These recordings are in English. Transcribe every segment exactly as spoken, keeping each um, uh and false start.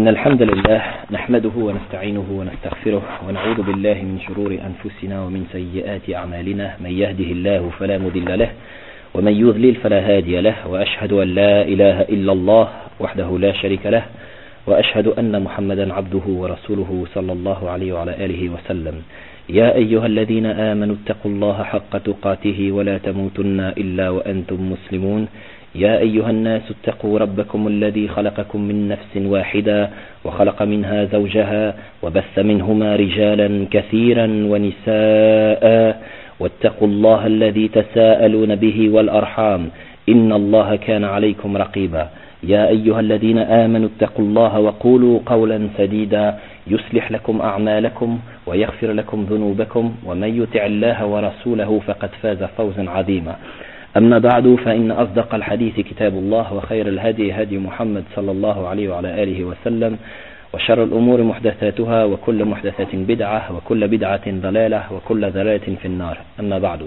إن الحمد لله نحمده ونستعينه ونستغفره ونعوذ بالله من شرور أنفسنا ومن سيئات أعمالنا. من يهده الله فلا مضل له ومن يضلل فلا هادي له، وأشهد أن لا إله إلا الله وحده لا شريك له، وأشهد أن محمدا عبده ورسوله صلى الله عليه وعلى آله وسلم. يا أيها الذين آمنوا اتقوا الله حق تقاته ولا تموتن إلا وأنتم مسلمون. يا أيها الناس اتقوا ربكم الذي خلقكم من نفس واحدة وخلق منها زوجها وبث منهما رجالا كثيرا ونساء، واتقوا الله الذي تساءلون به والأرحام إن الله كان عليكم رقيبا. يا أيها الذين آمنوا اتقوا الله وقولوا قولا سديدا يصلح لكم أعمالكم ويغفر لكم ذنوبكم، ومن يطع الله ورسوله فقد فاز فوزا عظيما. أما بعد، فإن أصدق الحديث كتاب الله، وخير الهدي هدي محمد صلى الله عليه وعلى آله وسلم، وشر الأمور محدثاتها، وكل محدثة بدعة، وكل بدعة ضلالة، وكل ضلالة في النار. أما بعد.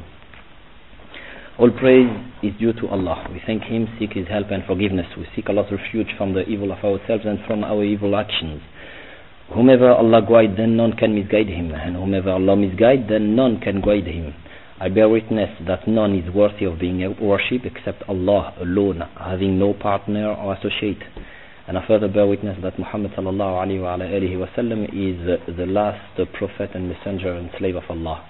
All praise is due to Allah. We thank Him, seek His help and forgiveness. We seek Allah's refuge from the evil of ourselves and from our evil actions. Whomever Allah guide, then none can misguide him, and whomever Allah misguide, then none can guide him. I bear witness that none is worthy of being worshipped except Allah alone, having no partner or associate. And I further bear witness that Muhammad sallallahu alayhi wa alihi wa sallam is the last prophet and messenger and slave of Allah.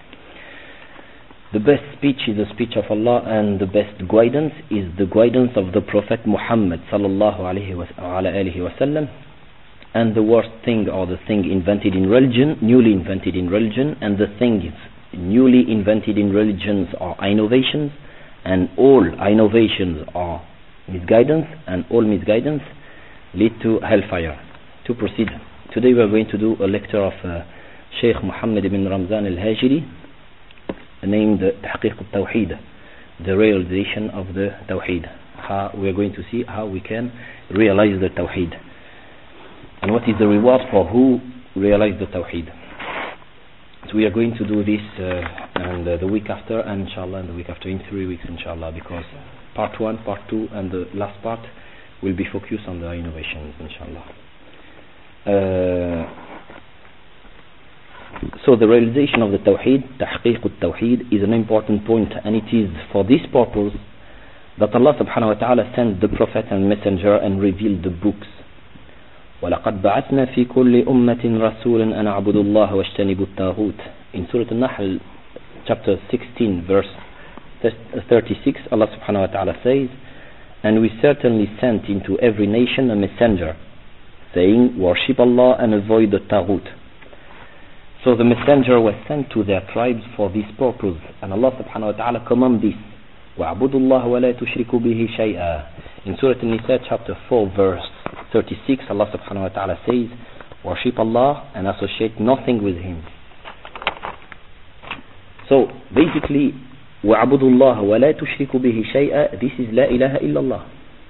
The best speech is the speech of Allah, and the best guidance is the guidance of the Prophet Muhammad sallallahu alayhi wa alihi wa sallam. And the worst thing, or the thing invented in religion, newly invented in religion, and the things newly invented in religions are innovations, and all innovations are misguidance, and all misguidance lead to hellfire. To proceed, today we are going to do a lecture of uh, Sheikh Muhammad ibn Ramzan al-Hajiri, named Tahqiq al-Tawheed, the realization of the Tawheed. How we are going to see how we can realize the Tawheed, and what is the reward for who realize the Tawheed. So we are going to do this uh, and uh, the week after, and inshallah, and the week after, in three weeks inshallah, because part one, part two, and the last part will be focused on the innovations inshallah. Uh, so the realization of the Tawheed, Tahqiq al-Tawheed, is an important point, and it is for this purpose that Allah subhanahu wa ta'ala sent the Prophet and Messenger and revealed the books. وَلَقَدْ بَعَثْنَا فِي كُلِّ أُمَّةٍ رَسُولًا أَنْ أَعْبُدُوا اللَّهَ وَاجْتَنِبُوا الطَّاغُوتَ. In Surah Al-Nahl, chapter sixteen, verse thirty-six, Allah subhanahu wa ta'ala says, "And we certainly sent into every nation a messenger, saying, worship Allah and avoid the Taghut." So the messenger was sent to their tribes for this purpose, and Allah subhanahu wa ta'ala commanded this, وَاعْبُدُوا اللَّهَ وَلَا تُشْرِكُوا بِهِ شَيْئًا. In Surah An-Nisa, chapter four, verse thirty-six, Allah subhanahu wa ta'ala says, worship Allah and associate nothing with Him. So basically, وَاعْبُدُوا اللَّهَ وَلَا تُشْرِكُوا بِهِ شَيْئًا, this is La ilaha illallah.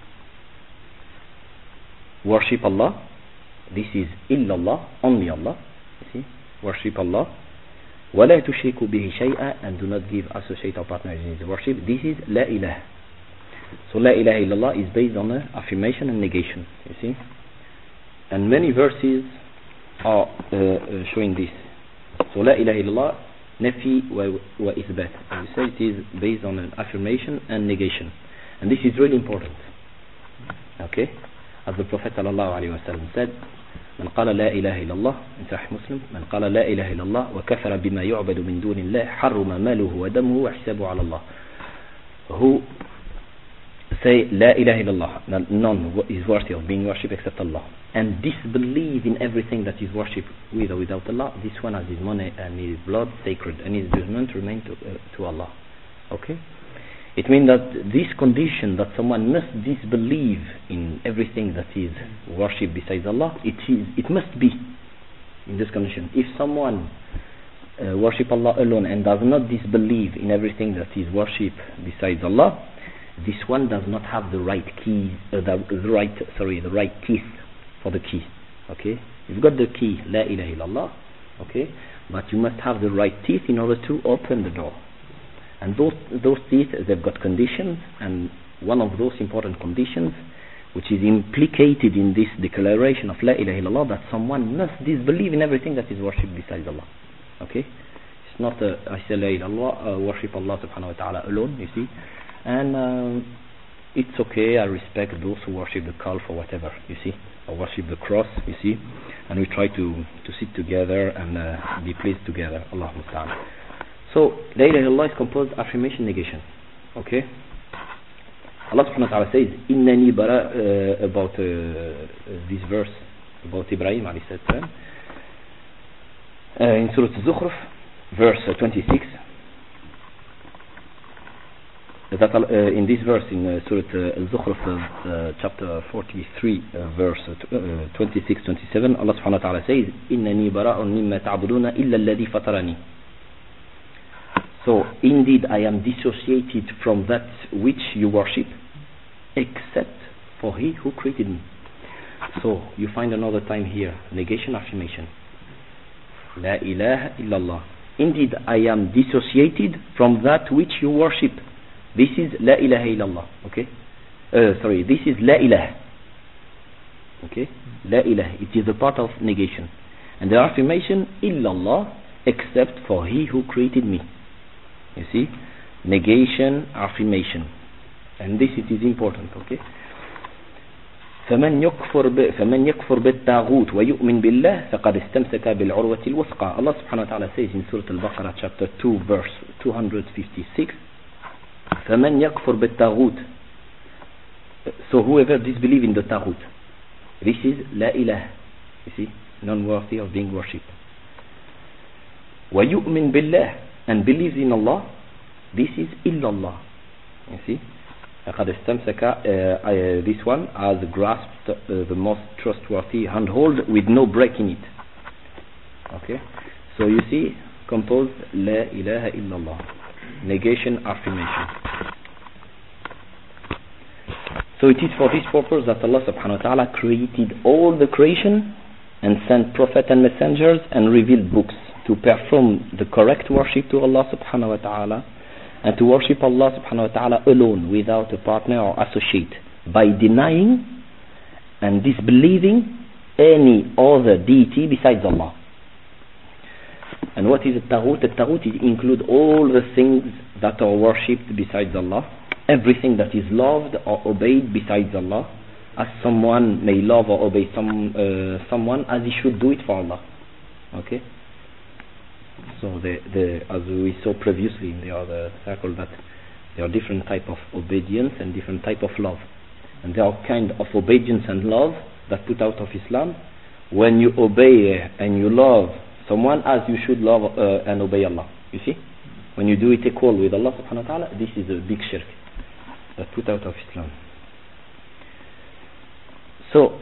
Worship Allah, this is illallah, only Allah. You see, worship Allah. وَلَا تُشْرِكُوا بِهِ شَيْئًا, and do not give associate or partner in His worship. This is La ilaha. So La ilaha illallah is based on uh, affirmation and negation, you see. And many verses are uh, uh, showing this. So La ilaha illallah, nafi wa, wa ithbat. You say it is based on an affirmation and negation. And this is really important. Okay? As the Prophet sallallahu alayhi wa sallam said, من قال لا إله إلا الله, in Sahih Muslim, من قال لا إله إلا الله وكفر بما يعبد من دون الله حرم ماله ودمه وحسابه على الله. Who say La ilaha illallah, none is worthy of being worshipped except Allah, and disbelieve in everything that is worshipped with or without Allah, this one has his money and his blood sacred, and his judgment remain to, uh, to Allah. Okay? It means that this condition, that someone must disbelieve in everything that is worshipped besides Allah, it is, it must be in this condition. If someone uh, worship Allah alone and does not disbelieve in everything that is worshipped besides Allah, this one does not have the right key, uh, the, the right, sorry, the right teeth for the key. Okay, you've got the key, La ilaha illallah. Okay, but you must have the right teeth in order to open the door. And those those teeth, they've got conditions, and one of those important conditions which is implicated in this declaration of La ilaha illallah, that someone must disbelieve in everything that is worshipped besides Allah. Okay? It's not a, I say La ilaha illallah, uh, worship Allah subhanahu wa ta'ala alone, you see. And um, it's okay, I respect those who worship the calf or whatever, you see, or worship the cross, you see, and we try to, to sit together and uh, be pleased together. Allah musta'an. So, La ilaha illallah is composed affirmation, negation. Okay? Allah subhanahu wa ta'ala says, Innani bara, uh, about uh, this verse, about Ibrahim alayhi salam, uh, in Surah Zukhruf, verse uh, twenty-six, that uh, in this verse, in uh, Surah uh, Zukhruf, uh, chapter forty-three, uh, verse uh, twenty-six twenty-seven, Allah subhanahu wa ta'ala says, Innani bara'un mimma ta'buduna illa alladhi fatarani. So, indeed, I am dissociated from that which you worship, except for He who created me. So, you find another time here, negation, affirmation. La ilaha illallah. Indeed, I am dissociated from that which you worship. This is La ilaha illallah. Okay? Uh, sorry, this is La ilaha. Okay? La ilaha. It is a part of negation. And the affirmation, illallah, except for He who created me. You see, negation, affirmation, and this it is important. Okay. فمن يكفر ب فمن يكفر بالطاغوت ويؤمن بالله فقد استمسك بالعروة الوثقى. Allah subhanahu wa ta'ala says in Surah Al-Baqarah chapter two verse two hundred fifty-six, فمن يكفر بالطاغوت. So whoever disbelieves in the taghut, this is la ilaha. You see, non-worthy of being worshipped. ويؤمن بالله, and believes in Allah, this is illallah. You see, uh, uh, this one has grasped uh, the most trustworthy handhold with no break in it. Okay, so you see, composed La ilaha illallah, negation, affirmation. So it is for this purpose that Allah subhanahu wa ta'ala created all the creation and sent prophets and messengers and revealed books to perform the correct worship to Allah subhanahu wa ta'ala, and to worship Allah subhanahu wa ta'ala alone without a partner or associate, by denying and disbelieving any other deity besides Allah. And what is a taghut? A taghut includes all the things that are worshipped besides Allah, everything that is loved or obeyed besides Allah, as someone may love or obey some uh, someone as he should do it for Allah. Okay? So the, the, as we saw previously in the other circle, that there are different type of obedience and different type of love, and there are kind of obedience and love that put out of Islam when you obey and you love someone as you should love uh, and obey Allah. You see, when you do it equal with Allah subhanahu wa ta'ala, this is a big shirk that put out of Islam. So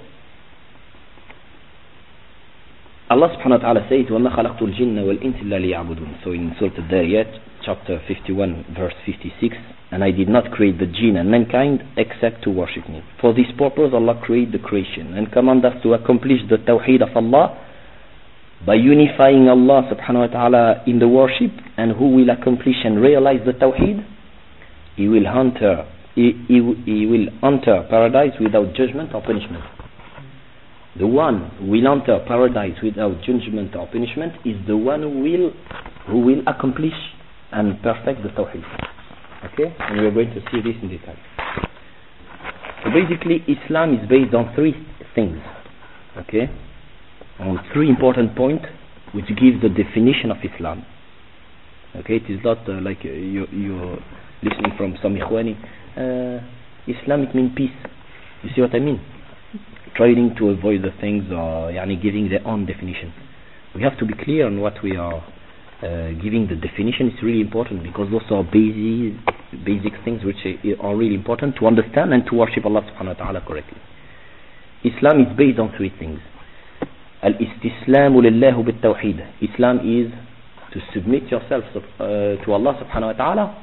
Allah subhanahu wa ta'ala says, وَمَا خَلَقْتُ الْجِنَّ وَالْإِنسِ إِلَّا لِيَعْبُدُونَ. So in Surah Al-Dariyat, chapter fifty-one, verse fifty-six, and I did not create the jinn and mankind except to worship me. For this purpose Allah created the creation and command us to accomplish the tawheed of Allah by unifying Allah subhanahu wa ta'ala in the worship, and who will accomplish and realize the tawheed, he will enter, he, he, he will enter paradise without judgment or punishment. The one who will enter paradise without judgment or punishment is the one who will who will accomplish and perfect the tawheed. Okay? And we are going to see this in detail. So basically Islam is based on three things. Okay? On three important points which give the definition of Islam. Okay? It is not uh, like uh, you, you're listening from some ikhwani. Uh, Islam, it means peace. You see what I mean? Trying to avoid the things or yani, giving their own definition. We have to be clear on what we are uh, giving the definition. It's really important, because those are basic, basic things which are really important to understand and to worship Allah subhanahu wa ta'ala correctly. Islam is based on three things. Al-istislamu lillahu bit-tawheed. Islam is to submit yourself uh, to Allah subhanahu wa ta'ala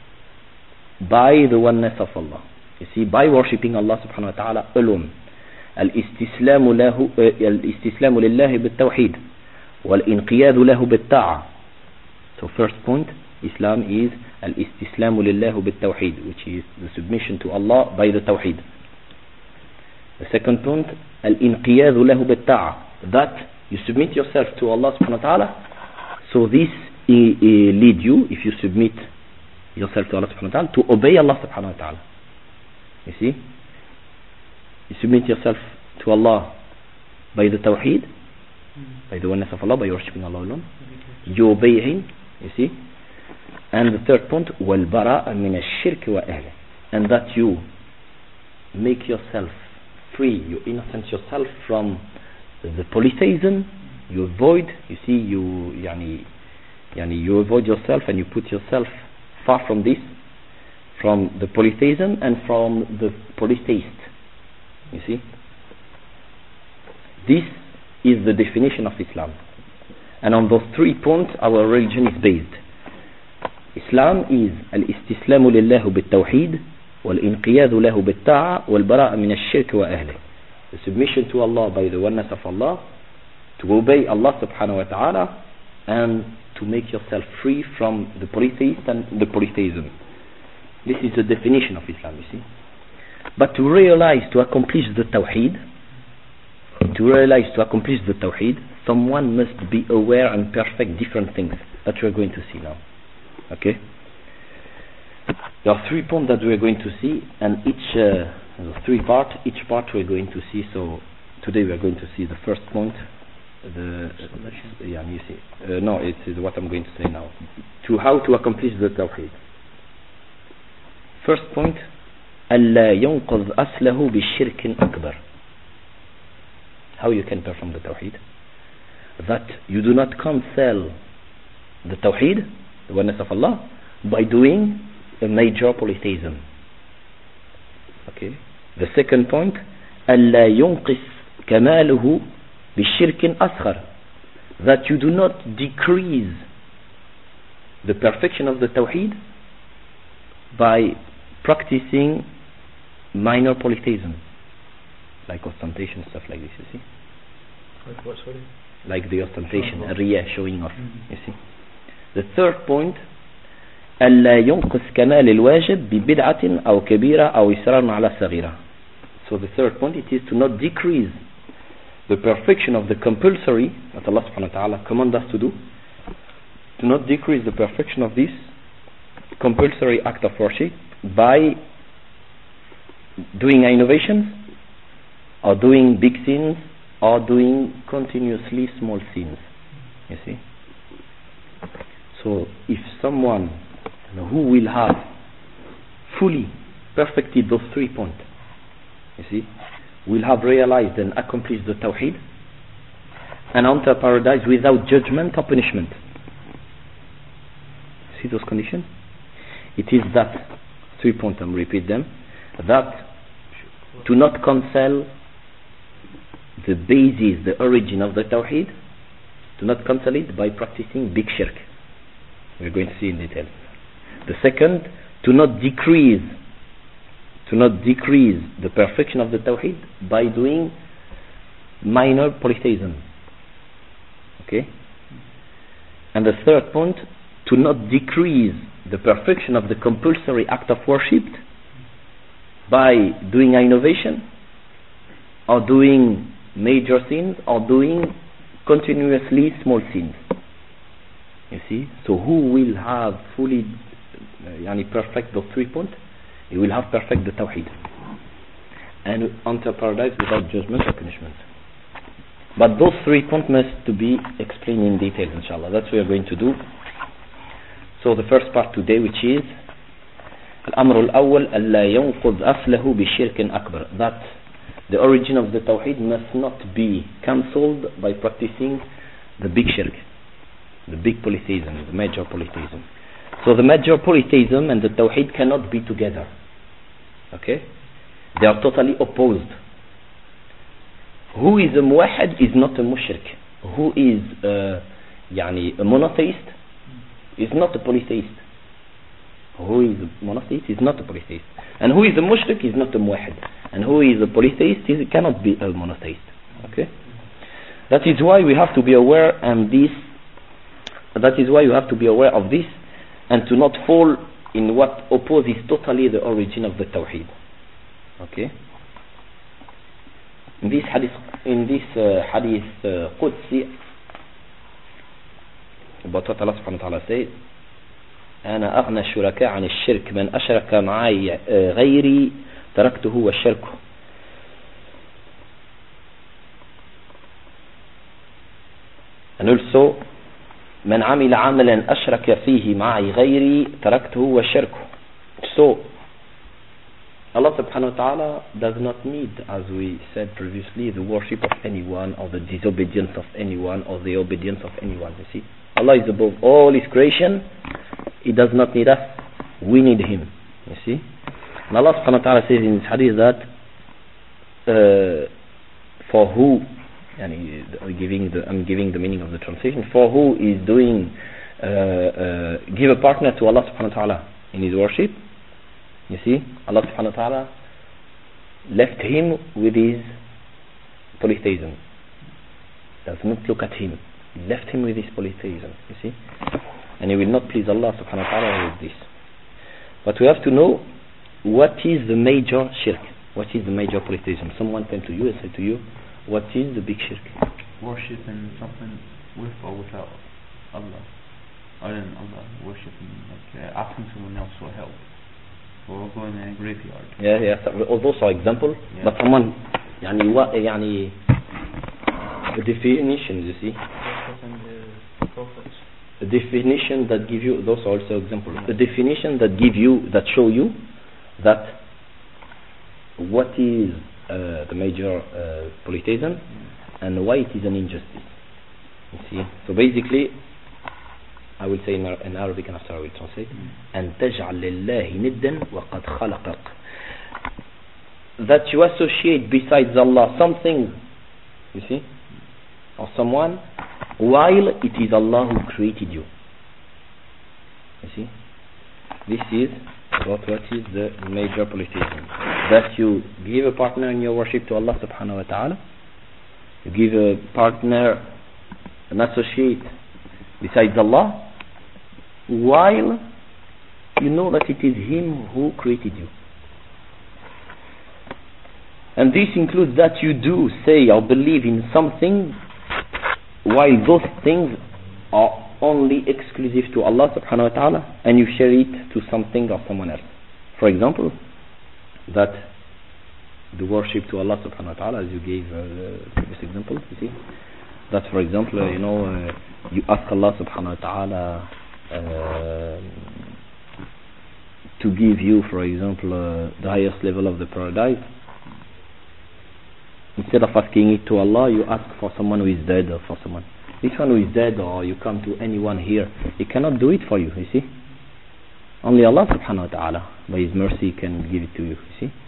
by the oneness of Allah. You see, by worshipping Allah subhanahu wa ta'ala alone. الاستسلام له الاستسلام لله بالتوحيد والانقياد له بالطاعة. So first point, Islam is الاستسلام لله بالتوحيد, which is the submission to Allah by the tawheed. The second point, al-inqiyadu lahu bit-ta'a, that you submit yourself to Allah subhanahu wa ta'ala. So this uh, uh, lead you, if you submit yourself to Allah subhanahu wa ta'ala, to obey Allah subhanahu wa ta'ala. You see? You submit yourself to Allah by the tawheed, mm. by the oneness of Allah, by worshipping Allah alone. You obey Him, you see? And the third point, وَالْبَرَاءَ مِنَ الشِّرْكِ وَأَهْلِهِ, and that you make yourself free, you innocent yourself from the polytheism, you avoid, you see, you yani, yani, you avoid yourself and you put yourself far from this, from the polytheism and from the polytheist. You see, this is the definition of Islam, and on those three points our religion is based. Islam is al-istislamu lillahu bit-tawheed, wal-inqiyadu lahu bit-ta'a, wal-bara'a min ash-shirk wa ahlihi. The submission to Allah by the oneness of Allah, to obey Allah subhanahu wa ta'ala, and to make yourself free from the polytheist and the polytheism. This is the definition of Islam, you see. But to realize, to accomplish the tawheed, to realize, to accomplish the tawheed, someone must be aware and perfect different things that we are going to see now. Okay? There are three points that we are going to see, and each uh, three part, each part we are going to see. So today we are going to see the first point. The uh, yeah, you see, uh, no, it is what I'm going to say now. To how to accomplish the tawheed. First point, ألا ينقض أصله بالشرك أكبر. How you can perform the tawheed? That you do not cancel the tawheed, the oneness of Allah, by doing a major polytheism. Okay. The second point, ألا ينقص كماله بالشرك أصغر. That you do not decrease the perfection of the tawheed by practicing minor polytheism, like ostentation, stuff like this, you see. Like what, sorry? Like the ostentation, a riyah, showing off, mm-hmm. you see. The third point, ألا ينقص كمال الواجب ببدعة أو كبيرة أو إصرار على صغيرة. So the third point, it is to not decrease the perfection of the compulsory that Allah subhanahu wa ta'ala commands us to do, to not decrease the perfection of this compulsory act of worship by doing innovations or doing big sins or doing continuously small sins. You see? So if someone who will have fully perfected those three points, you see, will have realized and accomplished the tawheed and enter paradise without judgment or punishment. See those conditions? It is that three points, I'm repeat them, that to not cancel the basis, the origin of the tawheed, to not cancel it by practicing big shirk. We're going to see in detail. The second, to not decrease to not decrease the perfection of the tawheed by doing minor polytheism. Okay? And the third point, to not decrease the perfection of the compulsory act of worship by doing innovation or doing major sins or doing continuously small sins. You see? So who will have fully uh, yani perfect those three points? He will have perfect the tawheed and enter paradise without judgment or punishment. But those three points must to be explained in detail, inshallah. That's what we are going to do. So the first part today, which is الأمر الأول ألا ينقض أصله بشرك أكبر, that the origin of the tawheed must not be cancelled by practicing the big shirk, the big polytheism, the major polytheism. So the major polytheism and the tawheed cannot be together. Okay? They are totally opposed. Who is a muwahhid is not a mushrik. Who is uh, يعني a monotheist is not a polytheist. Who is a monotheist is not a polytheist. And who is a mushrik is not a muwahhid. And who is a polytheist is, cannot be a monotheist. Okay? That is why we have to be aware and this that is why you have to be aware of this and to not fall in what opposes totally the origin of the tawheed. Okay? In this hadith, in this uh, hadith uh, Qudsi, about what Allah subhanahu wa ta'ala said, أنا أغنى الشركاء عن الشرك من أشرك معي غيري تركته والشرك. And also من عمل عملا أشرك فيه معي غيري تركته والشرك. So Allah subhanahu wa ta'ala does not need, as we said previously, the worship of anyone or the disobedience of anyone or the obedience of anyone. You see, Allah is above all His creation. He does not need us. We need Him. You see, and Allah subhanahu wa ta'ala says in His hadith that uh, for who, and I'm giving the I'm giving the meaning of the translation, for who is doing uh, uh, give a partner to Allah subhanahu wa ta'ala in His worship. You see, Allah subhanahu wa ta'ala left him with his polytheism. Does not look at him. He left him with his polytheism. You see, and he will not please Allah subhanahu wa ta'ala with this. But we have to know what is the major shirk. What is the major polytheism? Someone came to you and said to you, what is the big shirk? Worshipping something with or without Allah. Other than Allah. Worshipping, like uh, asking someone else for help. Or going in a graveyard. Yeah, yeah. So those are examples. Yeah. But someone, يعني what, يعني the definition, you see. The definition that give you, those are also examples. The definition that give you, that show you that what is uh, the major uh, polytheism mm. and why it is an injustice. You see. So basically, I will say in, in Arabic and after I will translate. أن تجعل لله ندا وقد خلقك. That you associate besides Allah something, you see, or someone, while it is Allah who created you. You see, this is what what is the major polytheism. That you give a partner in your worship to Allah subhanahu wa ta'ala. You give a partner, an associate besides Allah, while you know that it is Him who created you. And this includes that you do say or believe in something while those things are only exclusive to Allah subhanahu wa ta'ala, and you share it to something or someone else. For example, that the worship to Allah subhanahu wa ta'ala, as you gave uh, the previous example, you see, that for example, uh, you know, uh, you ask Allah subhanahu wa ta'ala Uh, to give you, for example, uh, the highest level of the paradise. Instead of asking it to Allah, you ask for someone who is dead or for someone. This one who is dead, or you come to anyone here, he cannot do it for you, you see. Only Allah subhanahu wa ta'ala, by His mercy, can give it to you, you see.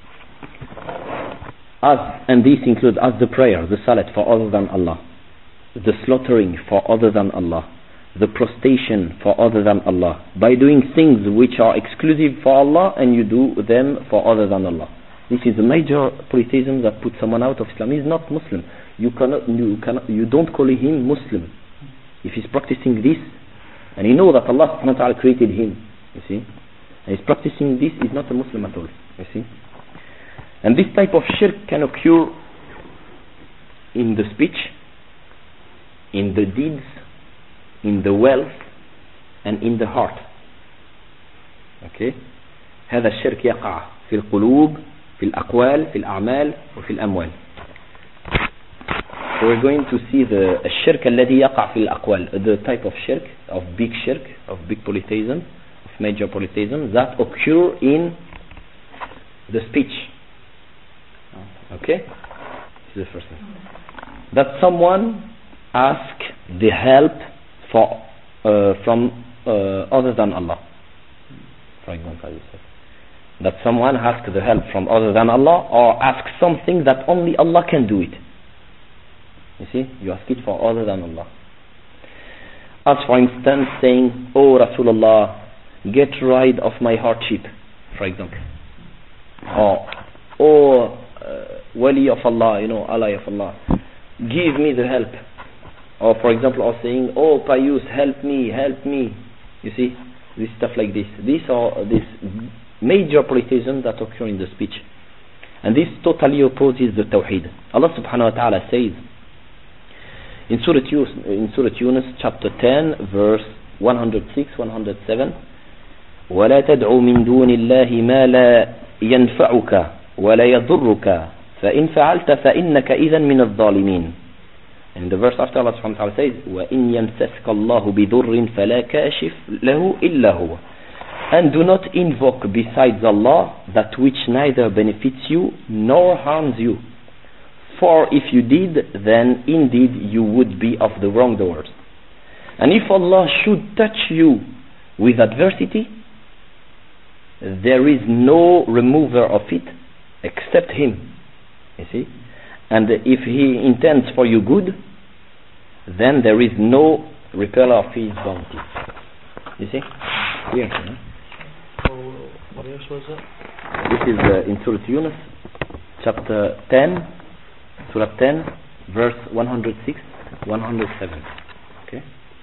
As, and this includes as the prayer, the salat for other than Allah, the slaughtering for other than Allah, the prostration for other than Allah, by doing things which are exclusive for Allah and you do them for other than Allah. This is a major polytheism that puts someone out of Islam. He is not Muslim. You cannot, you cannot, you don't call him Muslim if he's practicing this, and he knows that Allah subhanahu wa ta'ala created him. You see, and he's practicing this, is not a Muslim at all. You see, and this type of shirk can occur in the speech, in the deeds, in the wealth, and in the heart. Okay, هذا الشرك يقع في القلوب, في الأقوال, في الأعمال, وفي الأموال. So we're going to see the الشرك الذي يقع في الأقوال, the type of shirk, of big shirk, of big polytheism, of major polytheism that occur in the speech. Okay, this is the first thing. That someone ask the help for uh, from uh, other than Allah. For example, you said that someone asks the help from other than Allah, or asks something that only Allah can do it. You see, you ask it for other than Allah. As for instance, saying, "Oh Rasulullah, get rid of my hardship," for example, or "Oh uh, Wali of Allah, you know, Allah of Allah, give me the help." Or for example, or saying, "Oh Pius, help me, help me." You see, this stuff like this. These are this major polytheism that occur in the speech. And this totally opposes the Tawheed. Allah subhanahu wa ta'ala says in Surah Yunus, in Surah Yunus chapter ten verse one oh six, one oh seven, وَلَا تَدْعُ مِن دُونِ اللَّهِ مَا لَا يَنْفَعُكَ وَلَا يَضُرُّكَ فَإِنْ فَعَلْتَ فَإِنَّكَ إِذًا مِنَ الظَّالِمِينَ. And the verse after, Allah subhanahu wa ta'ala says وَإِنْ يَمْسَسْكَ اللَّهُ بِضُرٍّ فَلَا كَاشِفْ لَهُ إِلَّا هُوَ. And do not invoke besides Allah that which neither benefits you nor harms you. For if you did, then indeed you would be of the wrongdoers. And if Allah should touch you with adversity, there is no remover of it except Him. You see? And if He intends for you good, then there is no repeller of His bounty. You see? Here, huh? What else was it? This is uh, in Surah Yunus, chapter ten, Surah ten, verse one oh six, one oh seven. Okay?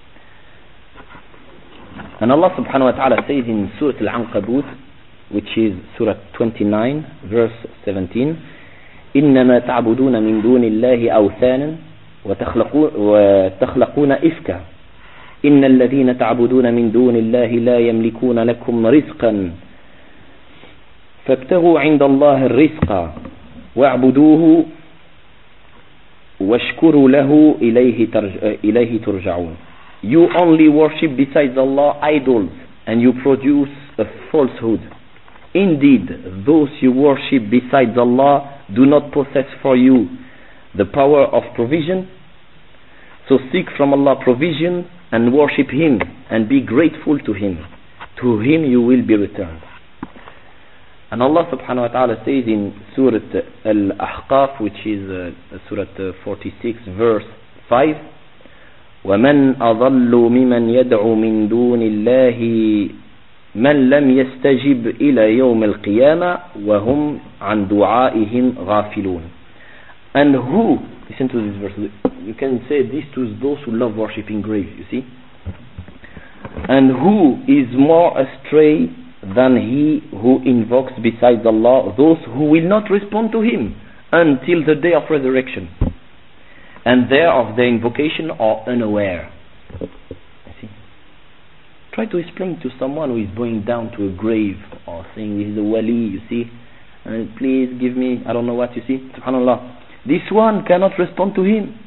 And Allah subhanahu wa ta'ala says in Surah Al-Ankabut, which is Surah twenty-nine, verse seventeen, إِنَّمَا تَعْبُدُونَ مِن دُونِ اللَّهِ أَوْثَانًا وَتَخْلَقُونَ إِفْكًا إِنَّ الَّذِينَ تَعْبُدُونَ مِن دُونِ اللَّهِ لَا يَمْلِكُونَ لَكُمْ رِزْقًا فَابْتَغُوا عِندَ اللَّهِ الرِّزْقَ وَاعْبُدُوهُ وَاشْكُرُوا لَهُ إِلَيْهِ تُرْجَعُونَ. You only worship besides Allah idols, and you produce a falsehood. Indeed, those you worship besides Allah do not possess for you the power of provision. So seek from Allah provision and worship Him and be grateful to Him. To Him you will be returned. And Allah subhanahu wa ta'ala says in Surah Al-Ahqaf, which is uh, Surah forty-six, verse five, وَمَنْ أَضَلُّ مِمَنْ يَدْعُو مِن دُونِ اللَّهِ مَنْ لَمْ يَسْتَجِبْ إِلَى يَوْمِ الْقِيَامَةِ وَهُمْ عَنْ دُعَائِهِمْ غَافِلُونَ. And who, listen to this verse, you can say this to those who love worshipping graves, you see. And who is more astray than he who invokes besides Allah those who will not respond to Him until the day of resurrection, and thereof their invocation are unaware. You see? Try to explain to someone who is going down to a grave or saying he's a wali, you see, and please give me, I don't know what, you see, subhanallah. This one cannot respond to him.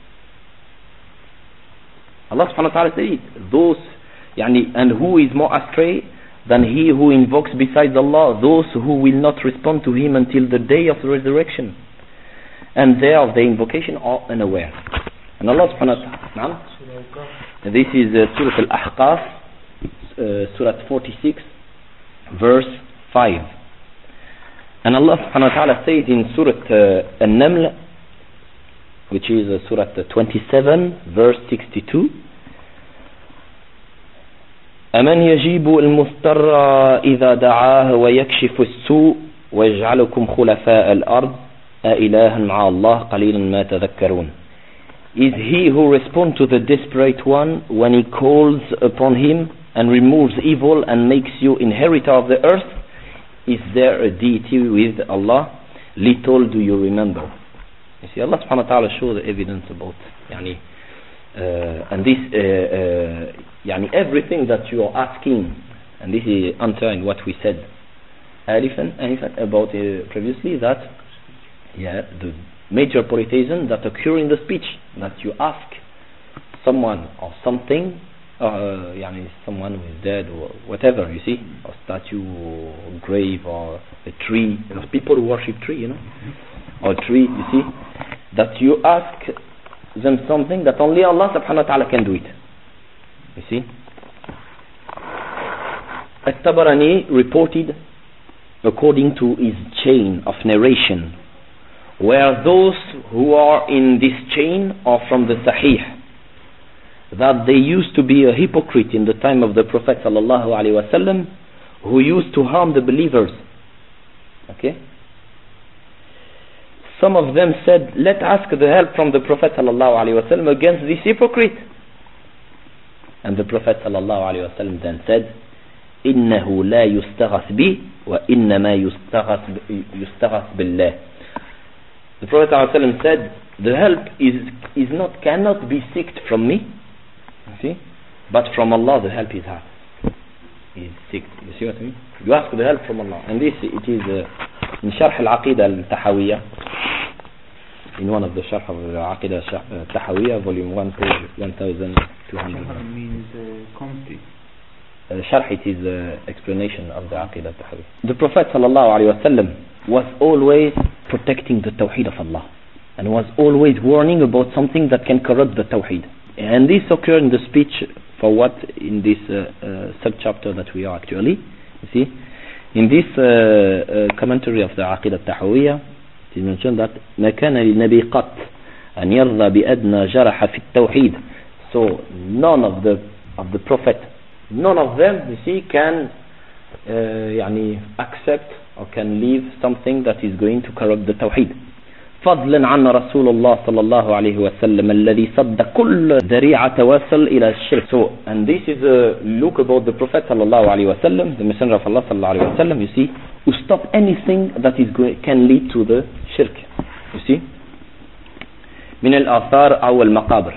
Allah subhanahu wa ta'ala said, those, yani, and who is more astray than he who invokes besides Allah those who will not respond to Him until the day of the resurrection, and thereof the invocation are unaware. And Allah subhanahu wa ta'ala, this is uh, Surah Al-Ahqaf, uh, Surah forty-six, verse five. And Allah subhanahu wa ta'ala says in Surah uh, An-Naml, which is uh, Surah twenty-seven, verse sixty-two, أَمَنْ يَجِيبُ الْمُضْطَرَّ إِذَا دَعَاهُ وَيَكْشِفُ السُّوءَ وَيَجْعَلُكُمْ خُلَفَاءَ الْأَرْضِ أَإِلَٰهًا مَعَ اللَّهِ قَلِيلًا مَا تَذَكَّرُونَ. Is he who responds to the desperate one when he calls upon him and removes evil and makes you inheritor of the earth? Is there a deity with Allah? Little do you remember. You see, Allah subhanahu wa ta'ala shows the evidence about yani, uh, and this uh, uh, yani everything that you are asking, and this is answering what we said elephant, elephant about uh, previously, that yeah, the major polytheism that occur in the speech, that you ask someone or something, uh, yani someone who is dead or whatever, you see, a statue or grave or a tree, you know, people who worship tree, you know, or a tree, you see, that you ask them something that only Allah subhanahu wa ta'ala can do it. You see, At-Tabarani reported according to his chain of narration, where those who are in this chain are from the Sahih, that they used to be a hypocrite in the time of the Prophet sallallahu alaihi wasallam, who used to harm the believers. Okay. Some of them said, let's ask the help from the Prophet sallallahu alaihi wasallam against this hypocrite. And the Prophet sallallahu alaihi wasallam then said, إنه لا يستغاث بي وإنما يستغاث يستغاث بالله. The Prophet ﷺ said, the help is is not cannot be sought from me, you see, but from Allah the help is hard. Is sought. You see what I mean? You ask the help from Allah, and this it is uh, in Sharh al-Aqidah al-Tahawiyah, in one of the Sharh of al-Aqidah al-Tahawiyah, volume one, page one thousand two hundred. Sharh means uh, comfy. Uh, Sharh it is uh, explanation of the Aqidah al-Tahawiyah. The Prophet sallallahu alaihi wasallam was always protecting the Tawheed of Allah, and was always warning about something that can corrupt the Tawheed. And this occurred in the speech for what in this uh, uh, sub-chapter that we are actually, you see, in this uh, uh, commentary of the Aqidah al-Tahawiyah, it is mentioned that ما كان للنبي قط أن يرضى بأدنى جرح في التوحيد. So none of the of the prophet, none of them, you see, can uh, يعني accept or can leave something that is going to corrupt the Tawheed. فضلا عن رسول الله صلى الله عليه وسلم الذي صد كل ذريعة توصل إلى الشرك. So, and this is a look about the Prophet صلى الله عليه وسلم, the Messenger of Allah صلى الله عليه وسلم, you see, who stop anything that is going, can lead to the shirk. You see, من الآثار أو المقابر,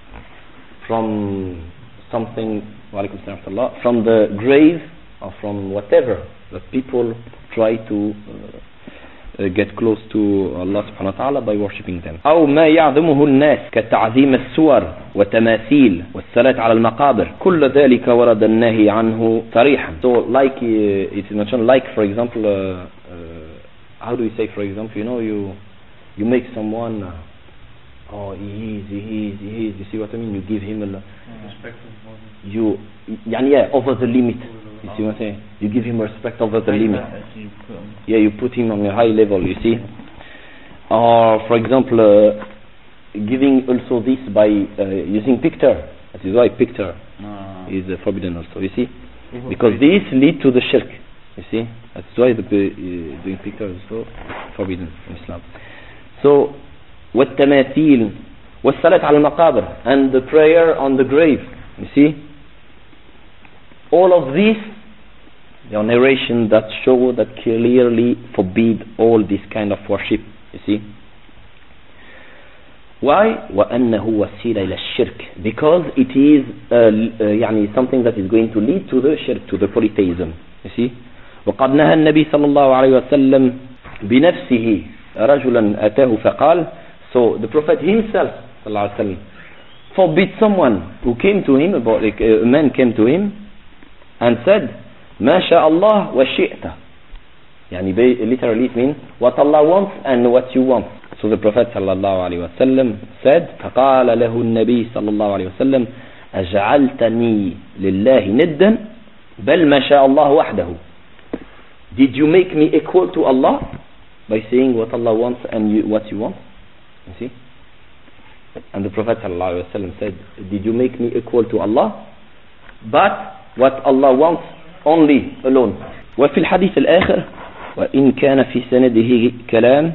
from something, وعليكم السلام ورحمة الله, from the grave or from whatever that people try to uh, uh, get close to Allah subhanahu wa ta'ala by worshipping them. أو ما يعظمه الناس كتعظيم السور وتماثيل والصلاة على المقابر كل ذلك ورد النهي عنه صريحا. So like uh, it's mentioned, like for example uh, uh, how do you say, for example, you know, you you make someone uh, oh he is he is he is you see what I mean, you give him a respect, you يعني yeah over the limit. You see what I'm saying? You give him respect over the limit. Yeah, you put him on a high level, you see. Or, for example, uh, giving also this by uh, using picture. That is why picture no. is uh, forbidden also, you see. Because this lead to the shirk, you see. That's why the uh, doing picture is so forbidden in Islam. So, وَالتَّمَاثِيل وَالصَّلَاةِ عَلَى الْمَقَابِرِ, and the prayer on the grave, you see. All of these, there are narrations that show that clearly forbid all this kind of worship, you see. Why? وَأَنَّهُ وَسِيلَ إِلَى الشِّرْكِ, because it is uh, uh, يعني something that is going to lead to the shirk, to the polytheism, you see. وقد نهى النبي صلى الله عليه وسلم بنفسه رجلا أتاه فقال. So the Prophet himself صلى الله عليه وسلم forbid someone who came to him, about like a man came to him and said, ما شاء الله وشئت, يعني literally it means what Allah wants and what you want. So the Prophet صلى الله عليه وسلم said, فقال له النبي صلى الله عليه وسلم أجعلتني لله ندا بل ما شاء الله وحده. Did you make me equal to Allah by saying what Allah wants and you, what you want? You see? And the Prophet صلى الله عليه وسلم said, did you make me equal to Allah? But what Allah wants only, alone. وفي الحديث الآخر وإن كان في سنده كلام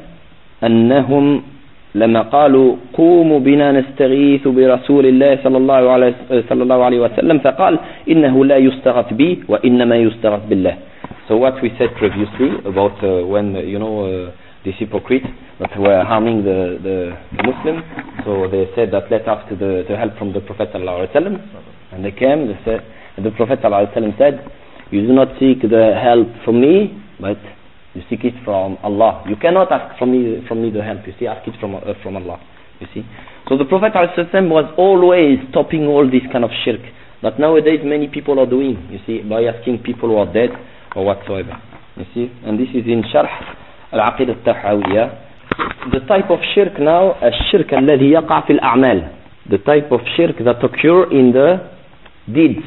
أنهم لما قالوا قوموا بنا نستغيث برسول الله صلى الله عليه صلى الله عليه وسلم فقال إنه لا يستغاث بي وإنما يستغاث بالله. So what we said previously about uh, when uh, you know uh, these hypocrites that were harming the, the, the Muslim, so they said that let's ask the, the help from the Prophet sallallahu alaihi wasallam, and they came. They said, and the Prophet sallallahu alaihi wasallam said, you do not seek the help from me, but you seek it from Allah. You cannot ask from me from me the help. You see, ask it from uh, from Allah. You see. So the Prophet sallallahu alaihi wasallam was always stopping all this kind of shirk that nowadays many people are doing. You see, by asking people who are dead or whatsoever. You see, and this is in Sharh al-Aqidah al-Tahawiyah. The type of shirk now, الشرك الذي يقع في الأعمال. The type of shirk that occur in the deeds.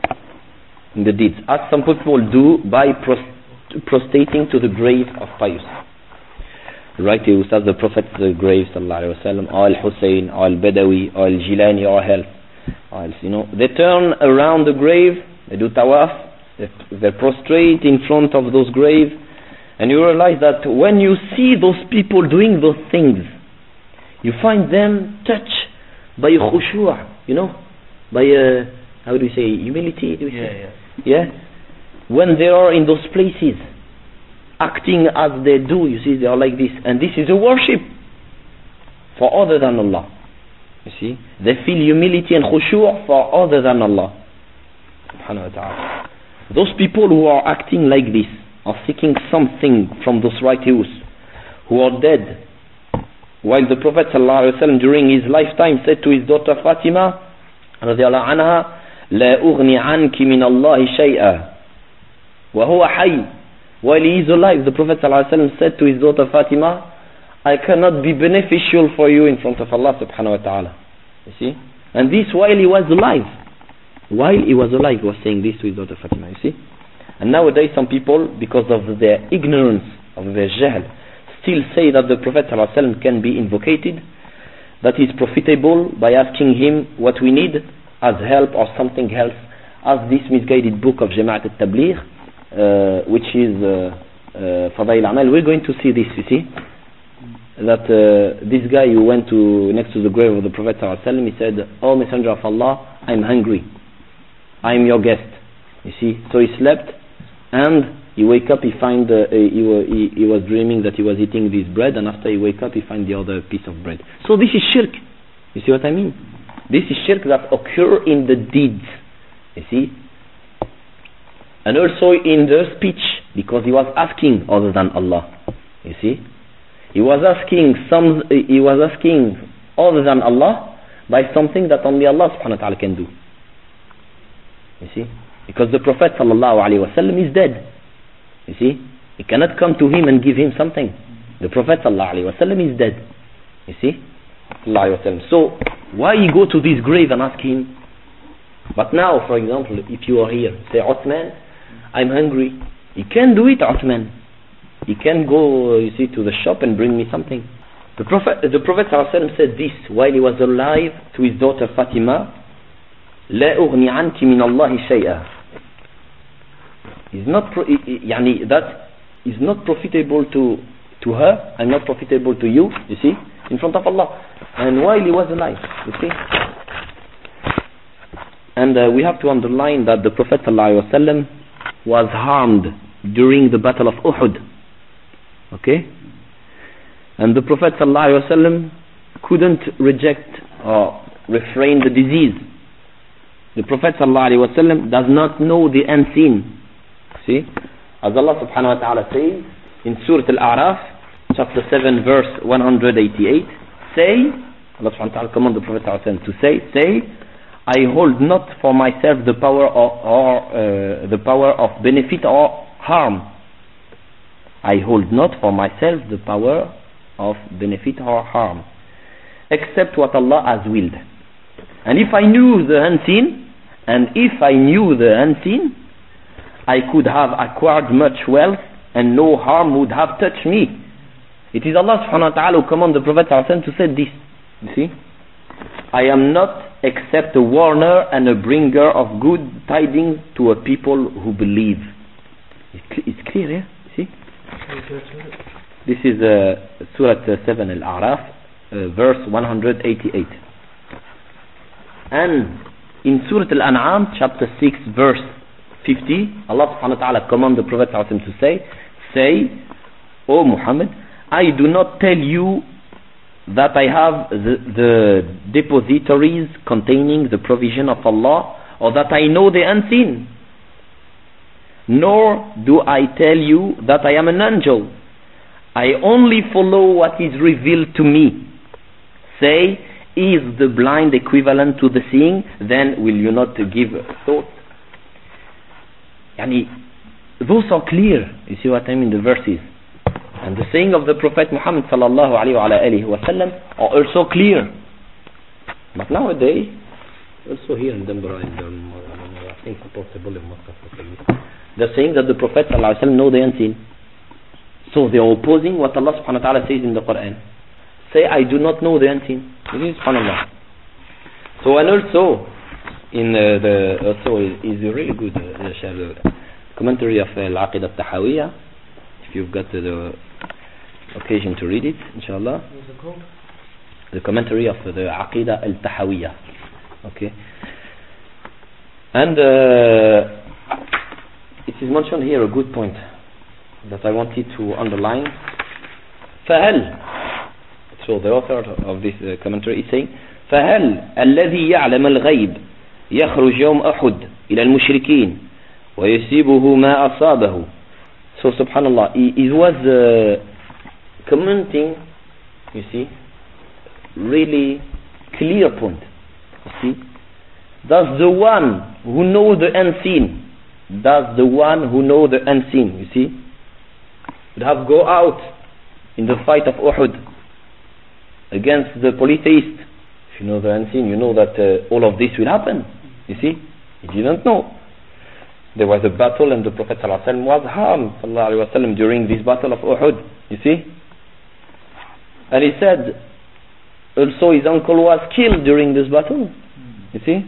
In the deeds, as some people do by prost- prostrating to the grave of pious. Right, you start the Prophet's grave, sallallahu alaihi wasallam, or Al-Hussein, or Al-Badawi, or Al-Jilani, or else, or else, you know, they turn around the grave, they do tawaf, they, they prostrate in front of those graves, and you realize that when you see those people doing those things, you find them touched by a khushu', you know, by a, how do you say, humility, do you yeah, say? yeah. Yeah, when they are in those places, acting as they do, you see, they are like this, and this is a worship for other than Allah. You see, they feel humility and khushu' for other than Allah subhanahu wa ta'ala. Those people who are acting like this are seeking something from those righteous who are dead, while the Prophet sallallahu alaihi wasallam during his lifetime said to his daughter Fatima radiyallahu anha, لا أغني عنك من الله شيئا وهو حي. While he is alive, the Prophet sallallahu alaihi wasallam said to his daughter Fatima, I cannot be beneficial for you in front of Allah subhanahu wa ta'ala. You see? And this while he was alive. While he was alive, he was saying this to his daughter Fatima. You see? And nowadays some people, because of their ignorance, of their jahl, still say that the Prophet sallallahu alaihi wasallam can be invocated, that is profitable by asking him what we need as help or something else, as this misguided book of Jama'at al-Tabligh, uh, which is uh, uh, Fadail Amal. We're going to see this, you see? That uh, this guy who went to next to the grave of the Prophet ﷺ, he said, "Oh Messenger of Allah, I'm hungry. I'm your guest." You see, so he slept, and he wake up, he find uh, he, he, he was dreaming that he was eating this bread, and after he wake up, he find the other piece of bread. So this is shirk. You see what I mean? This is shirk that occur in the deeds. You see, and also in the speech, because he was asking other than Allah. You see. He was asking some. He was asking other than Allah by something that only Allah subhanahu wa taala can do. You see, because the Prophet sallallahu alaihi wasallam is dead. You see, he cannot come to him and give him something. The Prophet sallallahu alaihi wasallam is dead. You see, sallallahu alaihi wasallam. So why you go to this grave and ask him? But now, for example, if you are here, say, Uthman, I'm hungry. You can do it, Uthman. He can go, you see, to the shop and bring me something. The Prophet, the Prophet ﷺ said this while he was alive to his daughter Fatima. لا أغني عنك من الله شيئا. Is not, pro- يعني that is not profitable to to her. I'm not profitable to you. You see, in front of Allah, and while he was alive. You see, and uh, we have to underline that the Prophet ﷺ was harmed during the Battle of Uhud. Okay, and the Prophet ﷺ couldn't reject or refrain the disease. The Prophet ﷺ does not know the unseen. See, as Allah subhanahu wa ta'ala says in Surah Al-A'raf, chapter seven, verse one hundred eighty-eight, say, Allah subhanahu wa ta'ala command the Prophet ﷺ to say, say, I hold not for myself the power or, or uh, the power of benefit or harm. I hold not for myself the power of benefit or harm, except what Allah has willed. And if I knew the unseen, and if I knew the unseen, I could have acquired much wealth, and no harm would have touched me. It is Allah subhanahu wa ta'ala who commanded the Prophet to say this. You see, I am not except a warner and a bringer of good tidings to a people who believe. It's clear, yeah? See? This is uh, Surah seven Al-A'raf, uh, verse one hundred eighty-eight. And in Surah Al-An'am, chapter six, verse fifty, Allah subhanahu wa ta'ala command the Prophet to say, say, O Muhammad, I do not tell you that I have the, the depositories containing the provision of Allah, or that I know the unseen. Nor do I tell you that I am an angel. I only follow what is revealed to me. Say, is the blind equivalent to the seeing? Then will you not give thought? Yani, those are clear. You see what I mean? The verses. And the saying of the Prophet Muhammad sallallahu alayhi wa sallam are also clear. But nowadays, also here in Denver, in the, I think possible in Moscow, they're saying that the Prophet sallallahu alayhi wa sallam know the unseen. So they are opposing what Allah subhanahu wa ta'ala says in the Quran. Say, I do not know the unseen. This is subhanallah. So, and also, in uh, the, also is a really good uh, the commentary of uh, Al-Aqidah Al-Tahawiyah. If you've got uh, the occasion to read it, inshallah. What's it called? The commentary of uh, the Aqidah Al-Tahawiyah. Okay. And uh, it is mentioned here a good point that I wanted to underline. فهل, so the author of this uh, commentary is saying, فهل الذي يعلم الغيب يخرج يوم أحد إلى المشركين ويصيبه ما أصابه. So subhanallah, he, he was uh, commenting, you see, really clear point. You see, does the one who knows the unseen, does the one who knows the unseen, you see, would have go out in the fight of Uhud against the polytheist. If you know the unseen, you know that uh, all of this will happen. You see, he didn't know. There was a battle and the Prophet ﷺ was harmed ﷺ during this battle of Uhud. You see, and he said also his uncle was killed during this battle. You see,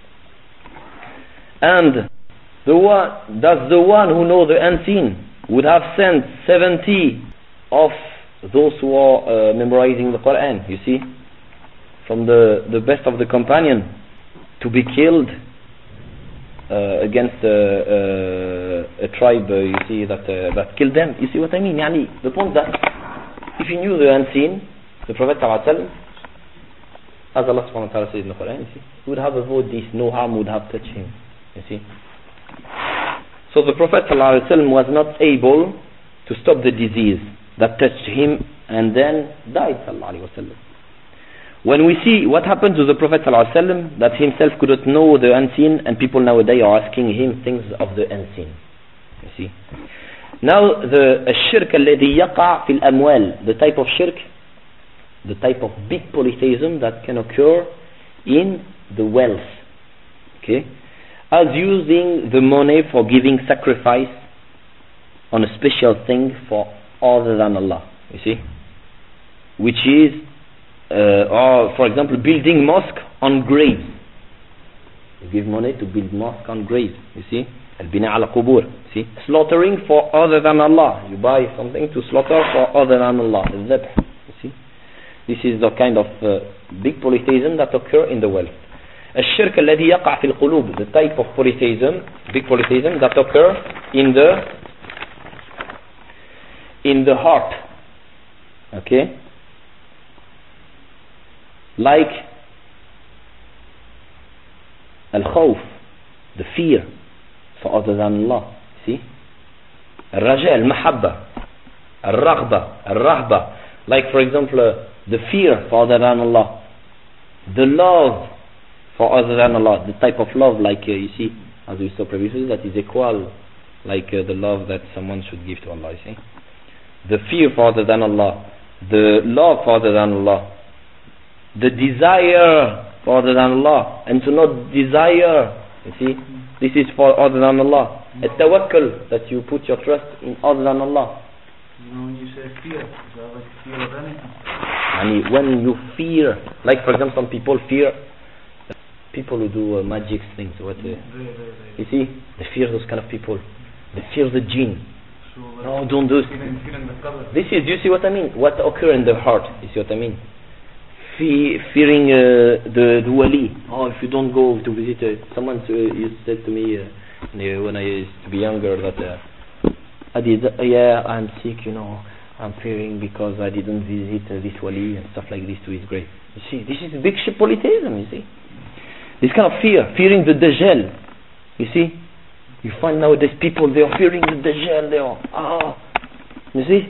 and the one, does the one who knows the unseen would have sent seventy of those who are uh, memorizing the Quran, you see, from the, the best of the companion to be killed uh, against uh, uh, a tribe, uh, you see, that uh, that killed them. You see what I mean? Yani, the point that if he knew the unseen, the Prophet ﷺ, as Allah subhanahu wa ta'ala says in the Quran, you see, would have avoided this, no harm would have touched him. You see? So the Prophet ﷺ was not able to stop the disease that touched him and then died sallallahu alaihi wasallam. When we see what happened to the Prophet sallallahu alaihi wasallam, that himself could not know the unseen, and people nowadays are asking him things of the unseen. You see. Now the الشرك الذي يقع في الأموال, the type of shirk, the type of big polytheism that can occur in the wealth. Okay, as using the money for giving sacrifice on a special thing for other than Allah, you see, which is uh, or for example building mosque on graves. You give money to build mosque on graves, you see, al-bina ala qubur, see, slaughtering for other than Allah. You buy something to slaughter for other than Allah, al-dhabh, you see. This is the kind of uh, big polytheism that occur in the wealth. الشرك الذي يقع في القلوب, the type of polytheism, big polytheism that occur in the in the heart. Okay, like al-khawf, the fear for other than Allah. See, al-raja, al-mahabba, al-raghba, al-rahba, like for example uh, the fear for other than Allah, the love for other than Allah, the type of love like uh, you see, as we saw previously, that is equal, like uh, the love that someone should give to Allah. You see, the fear for other than Allah, the love for other than Allah, the desire for other than Allah, and to not desire, you see, this is for other than Allah. At-tawakkul, that you put your trust in other than Allah. You know, when you say fear, is that like fear of anything? And when you fear, like for example some people fear people who do uh, magic things, what uh, Very, very, very. you see, they fear those kind of people. They fear the jinn. So, like, No, don't do it. feeling, feeling the color. This is, do you see what I mean? What occur in the heart, you see what I mean? Fe- fearing uh, the, the wali. Oh, if you don't go to visit, uh, someone uh, you said to me uh, when I used to be younger that uh, I did, uh, yeah, I'm sick, you know, I'm fearing because I didn't visit uh, this wali and stuff like this to his grave. You see, this is big ship polytheism, you see. This kind of fear, fearing the Dajjal, you see. You find nowadays people, they are fearing the Dajjal, they are, ah, you see.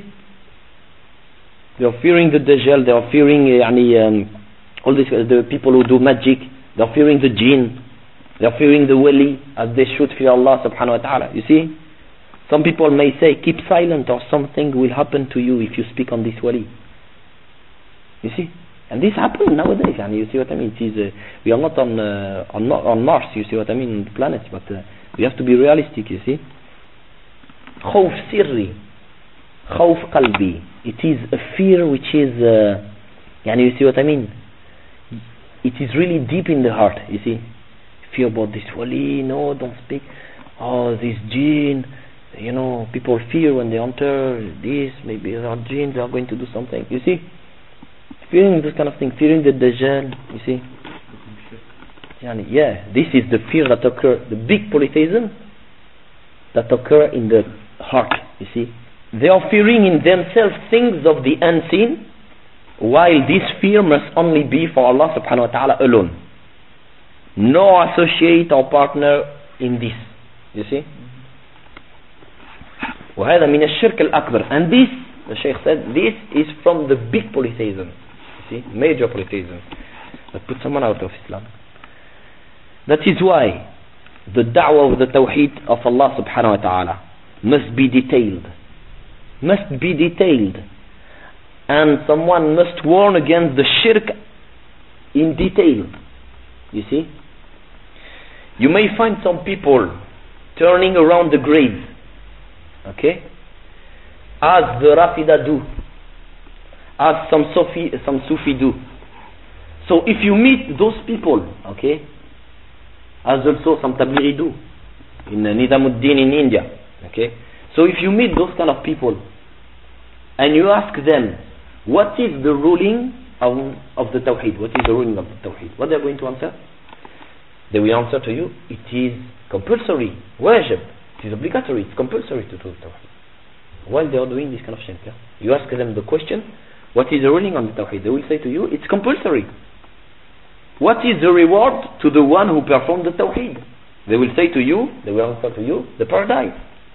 They are fearing the Dajjal, they are fearing uh, um, all these, uh, the people who do magic, they are fearing the jinn, they are fearing the wali, as they should fear Allah subhanahu wa ta'ala, you see. Some people may say, keep silent or something will happen to you if you speak on this wali. You see. And this happens nowadays, and you see what I mean. It is, uh, we are not on, uh, on on Mars, you see what I mean, on the planet, but uh, we have to be realistic, you see. خوف سري, خوف قلبي. It is a fear which is, uh, and you see what I mean. It is really deep in the heart, you see. Fear about this wali, no, don't speak. Oh, this jinn, you know, people fear when they enter this, maybe there are jinns, they are going to do something, you see. Fearing this kind of thing, fearing the Dajjal, you see. Yeah, this is the fear that occurs, the big polytheism that occur in the heart, you see. They are fearing in themselves things of the unseen, while this fear must only be for Allah subhanahu wa ta'ala alone. No associate or partner in this, you see. وهذا من الشرك الأكبر. And this, the Shaykh said, this is from the big polytheism, you see, major polytheism that put someone out of Islam. That is why the da'wah of the tawheed of Allah subhanahu wa ta'ala must be detailed, must be detailed, and someone must warn against the shirk in detail, you see. You may find some people turning around the grave, okay, as the Rafida do, as some Sufi, some Sufi do. So if you meet those people, okay, as also some Tablighi do in Nizamuddin in India, okay. So if you meet those kind of people and you ask them, what is the ruling of, of the Tawheed? What is the ruling of the Tawheed? What they are going to answer? They will answer to you, it is compulsory, wajib, it is obligatory, it's compulsory to do Tawheed. While they are doing this kind of shirk, yeah? You ask them the question, what is the ruling on the Tawheed? They will say to you, it's compulsory. What is the reward to the one who performed the Tawheed? They will say to you, they will answer to you, the paradise.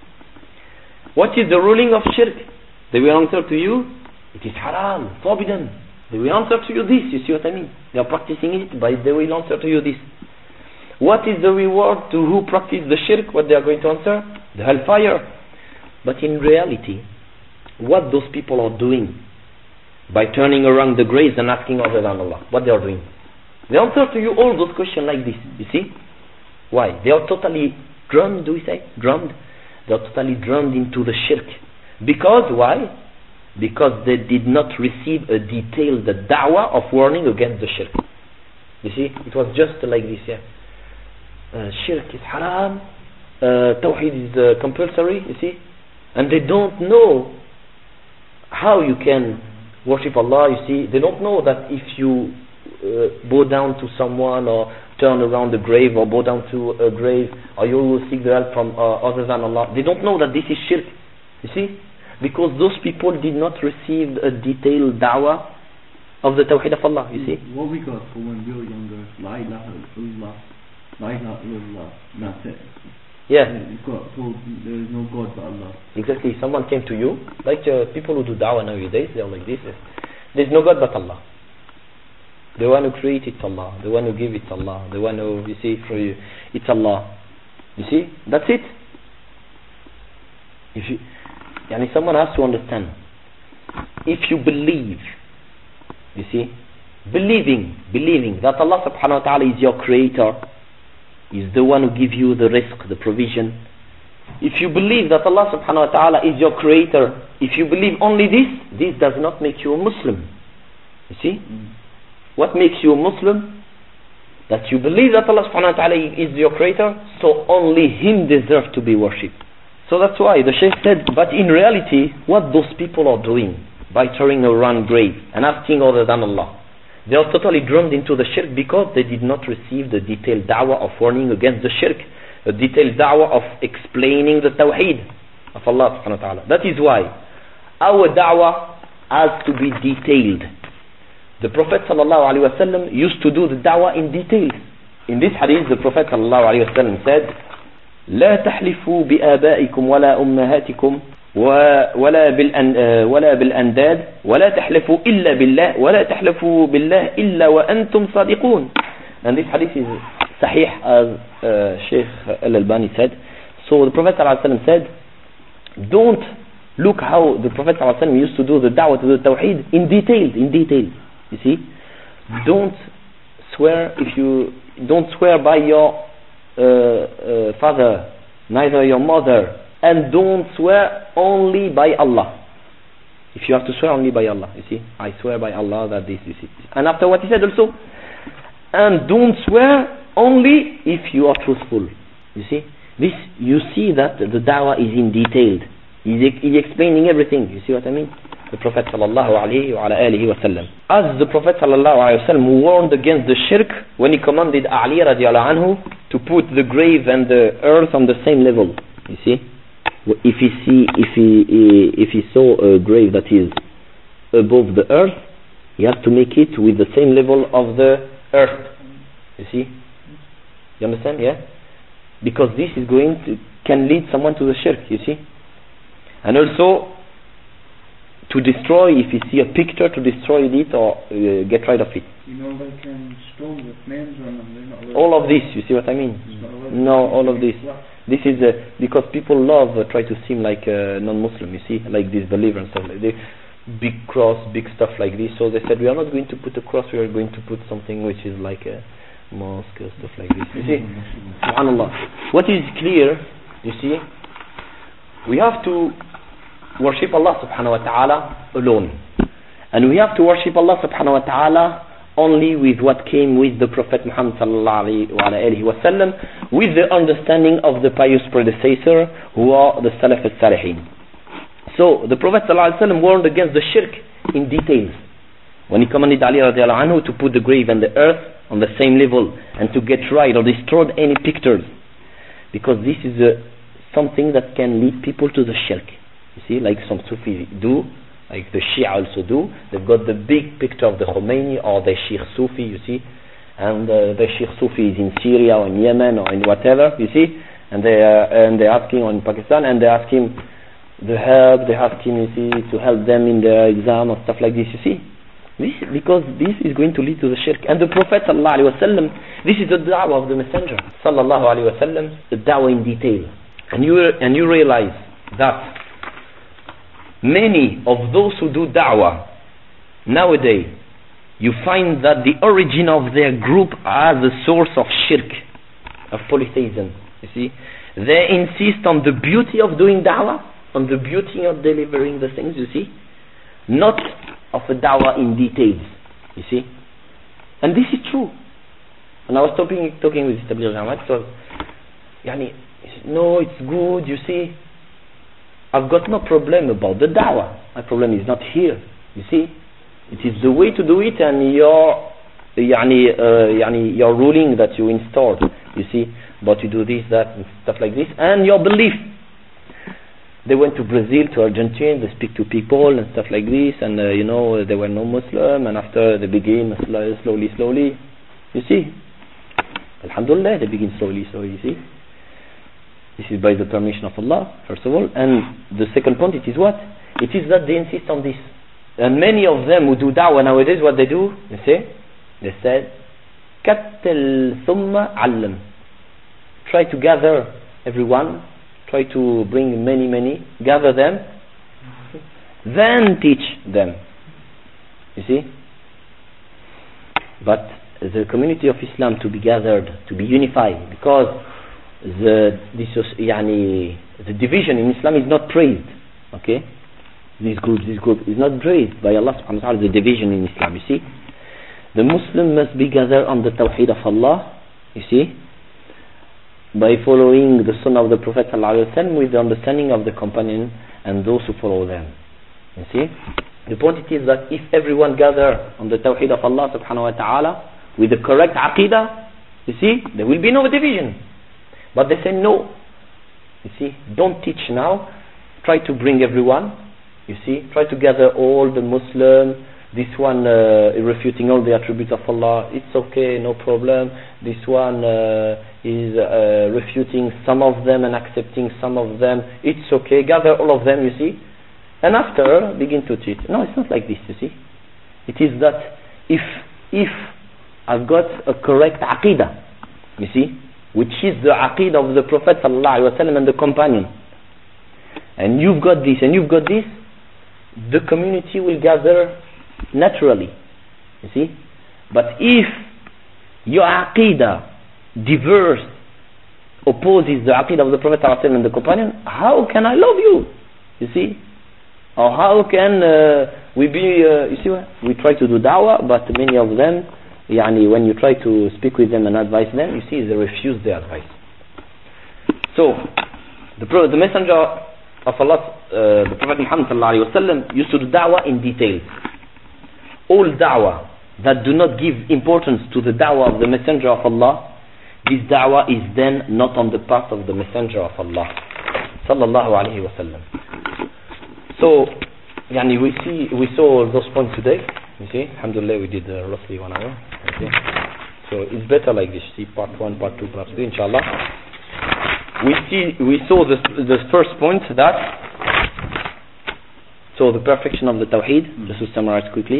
What is the ruling of shirk? They will answer to you, it is haram, forbidden. They will answer to you this, you see what I mean? They are practicing it, but they will answer to you this. What is the reward to who practice the shirk? What they are going to answer? The hellfire. But in reality, what those people are doing by turning around the graves and asking other than Allah, what they are doing? They answer to you all those questions like this, you see? Why? They are totally drummed, do we say? Drummed? They are totally drummed into the shirk. Because, why? Because they did not receive a detailed da'wah of warning against the shirk. You see? It was just like this, yeah. Uh, shirk is haram, uh, tawheed is uh, compulsory, you see? And they don't know how you can worship Allah, you see? They don't know that if you Uh, bow down to someone or turn around the grave or bow down to a grave or you will seek the help from uh, other than Allah. They don't know that this is shirk, you see, because those people did not receive a detailed da'wah of the tawheed of Allah, you see. What we got for when we were younger, La ilaha illallah, La ilaha illallah, that's it. Yeah, you got told there is no God but Allah. Exactly. Someone came to you, like uh, people who do da'wah nowadays, they are like this, there is no God but Allah. The one who created it's Allah, the one who gave it's Allah, the one who, you see, for you, it's Allah. You see, that's it. If you, yani someone has to understand, if you believe, you see, believing, believing that Allah subhanahu wa ta'ala is your creator, is the one who gives you the rizq, the provision. If you believe that Allah subhanahu wa ta'ala is your creator, if you believe only this, this does not make you a Muslim. You see? Mm. What makes you a Muslim? That you believe that Allah subhanahu wa ta'ala is your creator, so only Him deserves to be worshipped. So that's why the Shaykh said, but in reality, what those people are doing by turning around grave and asking other than Allah, they are totally drummed into the shirk because they did not receive the detailed da'wah of warning against the shirk, a detailed da'wah of explaining the tawheed of Allah subhanahu wa ta'ala. That is why our da'wah has to be detailed. The Prophet sallallahu alaihi wasallam used to do the da'wah in detail. In this hadith, the Prophet sallallahu alaihi wasallam said, لا تحلفوا بآبائكم ولا أمهاتكم ولا بالأن ولا بالأنداد ولا تحلفوا إلا بالله ولا تحلفوا بالله إلا وأنتم صادقون. And this hadith is sahih, as uh, Sheikh Al-Albani said. So the Prophet sallallahu alaihi wasallam said, don't look how the Prophet sallallahu alaihi wasallam used to do the da'wah to the tawheed in detail, in detail. You see, don't swear if you don't swear by your uh, uh, father, neither your mother, and don't swear only by Allah. If you have to swear only by Allah, you see, I swear by Allah that this, this, this. And after what he said also, and don't swear only if you are truthful. You see, this you see that the da'wah is in detail. He's, he's explaining everything. You see what I mean? The Prophet sallallahu alayhi wa alihi wa sallam. As the Prophet sallallahu alayhi wa sallam warned against the shirk when he commanded Ali radiallahu anhu to put the grave and the earth on the same level. You see, if he see if he if he saw a grave that is above the earth, he has to make it with the same level of the earth. You see, you understand? Yeah, because this is going to can lead someone to the shirk. You see, and also to destroy, if you see a picture, to destroy it or uh, get rid of it. You know, they can stone with names on them. All of this, you see what I mean? No, all of this. This is uh, because people love uh, try to seem like uh, non-Muslim. You see, like disbelievers and stuff like this. Big cross, big stuff like this. So they said, we are not going to put a cross. We are going to put something which is like a mosque or stuff like this. You see, Subhanallah. What is clear, you see, we have to worship Allah subhanahu wa ta'ala alone, and we have to worship Allah subhanahu wa ta'ala only with what came with the Prophet Muhammad sallallahu alayhi wa sallam, with the understanding of the pious predecessor who are the Salaf al-Salihin. So the Prophet sallallahu alayhi wa sallam warned against the shirk in details when he commanded Ali radiallahu anhu to put the grave and the earth on the same level and to get rid or destroy any pictures, because this is a, something that can lead people to the shirk. You see, like some Sufis do, like the Shia also do. They've got the big picture of the Khomeini or the Sheikh Sufi, you see, and uh, the Sheikh Sufi is in Syria or in Yemen or in whatever, you see, and they uh, and they're asking, or in Pakistan, and they ask him the help, they ask him, you see, to help them in their exam or stuff like this, you see. This, because this is going to lead to the shirk. And the Prophet sallallahu alaihi wasallam, this is the da'wah of the Messenger sallallahu alaihi wasallam, the da'wah in detail. And you and you realize that many of those who do da'wah nowadays, you find that the origin of their group as a source of shirk, of polytheism. You see, they insist on the beauty of doing da'wah, on the beauty of delivering the things, you see, not of a da'wah in details, you see. And this is true. And I was talking talking with Tabligh Jamaat, so yani, no, it's good, you see. I've got no problem about the da'wah. My problem is not here. You see, it is the way to do it, and your, yani, uh, yani, your ruling that you installed. You see, but you do this, that, and stuff like this, and your belief. They went to Brazil, to Argentina. They speak to people and stuff like this, and uh, you know, they were no Muslim, and after they begin slowly, slowly. You see, Alhamdulillah, they begin slowly, slowly. You see. This is by the permission of Allah, first of all. And the second point, it is what? It is that they insist on this. And many of them who do da'wah nowadays, what they do, they say, they said, Kattal thumma allam. Try to gather everyone, try to bring many, many, gather them, then teach them. You see? But the community of Islam to be gathered, to be unified, because the this yani, the division in Islam is not praised. Okay, this group, this group is not praised by Allah subhanahu wa ta'ala. The division in Islam, you see, the Muslim must be gathered on the Tawheed of Allah. You see, by following the Sunnah of the Prophet sallallahu alaihi wasallam with the understanding of the companion and those who follow them. You see, the point it is that if everyone gather on the Tawheed of Allah subhanahu wa ta'ala with the correct aqidah, you see, there will be no division. But they say no. You see, don't teach now. Try to bring everyone. You see, try to gather all the Muslims. This one uh, refuting all the attributes of Allah. It's okay, no problem. This one uh, is uh, refuting some of them and accepting some of them. It's okay. Gather all of them. You see, and after begin to teach. No, it's not like this. You see, it is that if if I've got a correct aqidah, you see, which is the aqidah of the Prophet sallallahu alaihi wasallam and the companion, and you've got this and you've got this, the community will gather naturally, you see. But if your aqidah diverse, opposes the aqidah of the Prophet sallallahu alaihi wasallam and the companion, how can I love you? You see, or how can uh, we be? Uh, you see, we try to do da'wah, but many of them, Yani, when you try to speak with them and advise them, you see they refuse the advice. So, the, Pro- the Messenger of Allah, uh, the Prophet Muhammad sallallahu alaihi wasallam, used to do da'wah in detail. All da'wah that do not give importance to the da'wah of the Messenger of Allah, this da'wah is then not on the path of the Messenger of Allah sallallahu alayhi wa sallam. So, yani we see, we saw those points today. You see, alhamdulillah, we did uh, roughly one hour. Okay. So it's better like this. See, part one, part two, part three, inshallah. We see, we saw the the first point that. So the perfection of the Tawheed. Just to summarize quickly.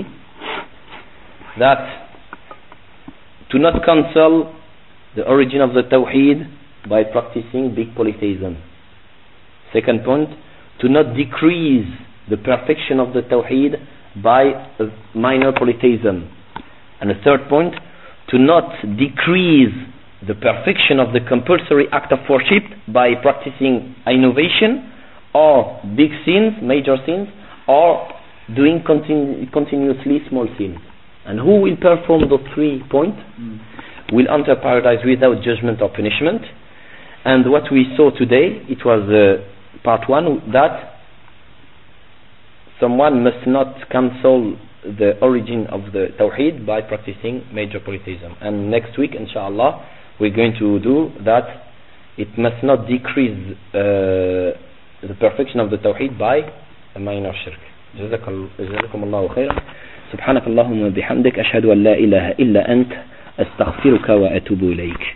That to not cancel the origin of the Tawheed by practicing big polytheism. Second point, to not decrease the perfection of the Tawheed by a minor polytheism. And the third point, to not decrease the perfection of the compulsory act of worship by practicing innovation or big sins, major sins, or doing continu- continuously small sins. And who will perform those three points mm. will enter paradise without judgment or punishment. And what we saw today, it was uh, part one, that someone must not cancel the origin of the Tawheed by practicing major polytheism. And next week, inshallah, we're going to do that. It must not decrease uh, the perfection of the Tawheed by a minor shirk. جزاكم الله خيرا. سبحانك اللهم وبحمدك أشهد أن لا إله إلا أنت أستغفرك وأتوب إليك.